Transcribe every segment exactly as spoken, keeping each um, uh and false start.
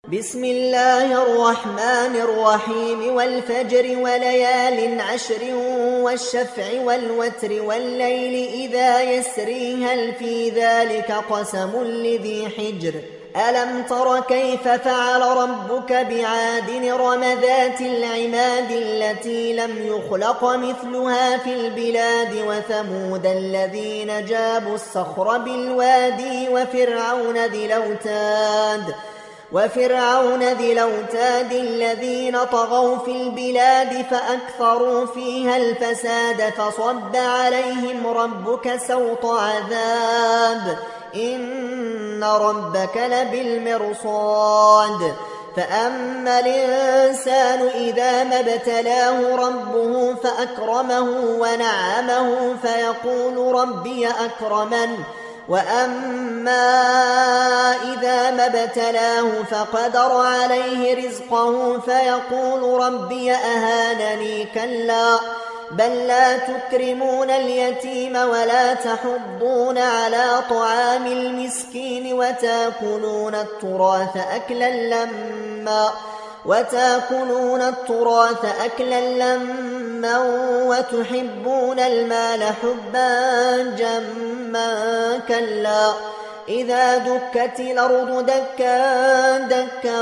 بسم الله الرحمن الرحيم والفجر وليال عشر والشفع والوتر والليل إذا يسري هل في ذلك قسم لذي حجر ألم تر كيف فعل ربك بعاد إرم ذات العماد التي لم يخلق مثلها في البلاد وثمود الذين جابوا الصخر بالوادي وفرعون ذي الأوتاد وفرعون ذي الأوتاد الذين طغوا في البلاد فأكثروا فيها الفساد فصب عليهم ربك سوط عذاب إن ربك لبالمرصاد فأما الإنسان إذا ما ابتلاه ربه فأكرمه ونعمه فيقول ربي أكرمن وأما إذا ما ابتلاه فقدر عليه رزقه فيقول ربي أهانني كلا بل لا تكرمون اليتيم ولا تحضون على طعام المسكين وتأكلون التراث أكلا لما وتأكلون التراث أكلا لما وتحبون المال حبا جما كلا إذا دكت الأرض دكا دكا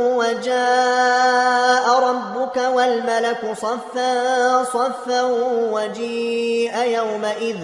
وجاء ربك والملك صفا صفا وجيء يومئذ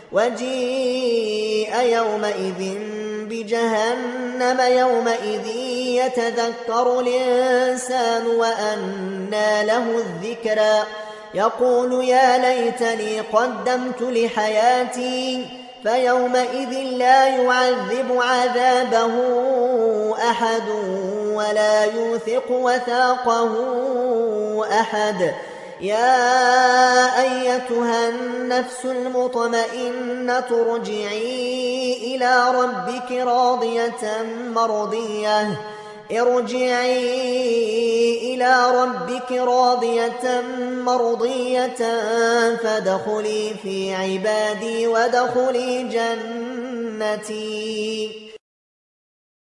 وجيء يومئذ بجهنم يومئذ يتذكر الإنسان وأنى له الذكرى يقول يا ليتني قدمت لحياتي فيومئذ لا يعذب عذابه أحد ولا يوثق وثاقه أحد يا أيتها النفس المطمئنة ارجعي إلى ربك راضية مرضية ارجعي إلى ربك راضية مرضية فادخلي في عبادي وادخلي جنتي.